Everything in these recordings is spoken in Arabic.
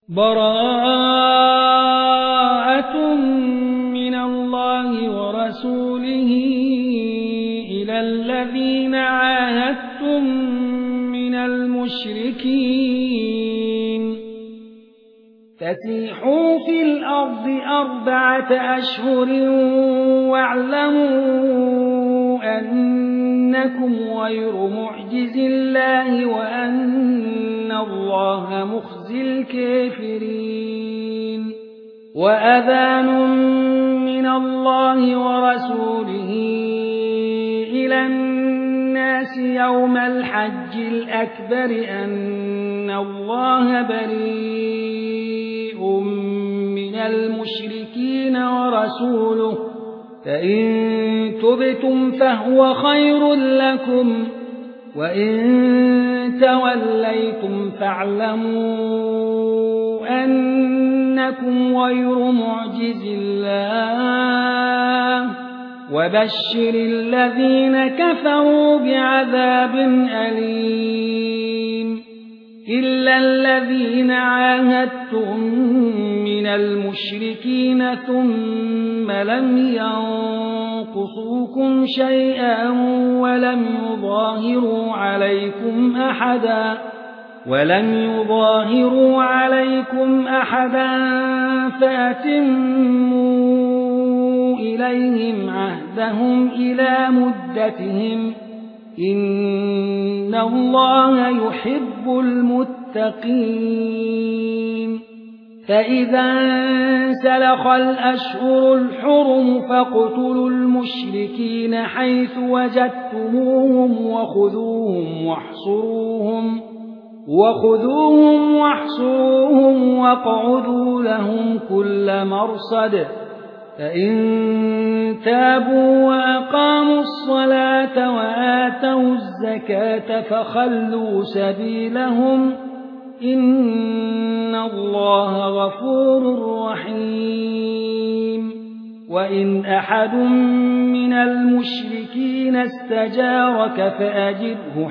براءة من الله ورسوله إلى الذين عاهدتم من المشركين فسيحوا في الأرض 4 أشهر واعلموا أنكم غير معجز الله وأن الله مخزي الكافرين وأذان من الله ورسوله إلى الناس يوم الحج الأكبر أن الله بريء من المشركين ورسوله فإن تبتم فهو خير لكم وإن توليتم فاعلموا أنكم غير معجز الله وبشر الذين كفروا بعذاب أليم إلا الذين عاهدتم من المشركين ثم لم ينقصوكم شيئا ولم يظاهروا عليكم أحدا فأتموا إليهم عهدهم إلى مدتهم إن الله يحب المتقين فإذا انسلخ الأشهر الحرم فاقتلوا المشركين حيث وجدتموهم وخذوهم واحصروهم واقعدوا لهم كل مرصد فإن تابوا وأقاموا الصلاة وآتوا الزكاة فخلوا سبيلهم إن الله غفور رحيم وإن أحد من المشركين استجارك فأجره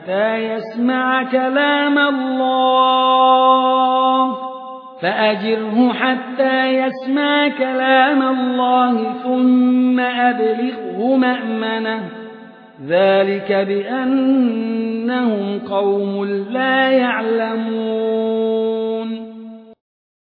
حتى يسمع كلام الله ثم أبلغه مأمنه ذلك بأنهم قوم لا يعلمون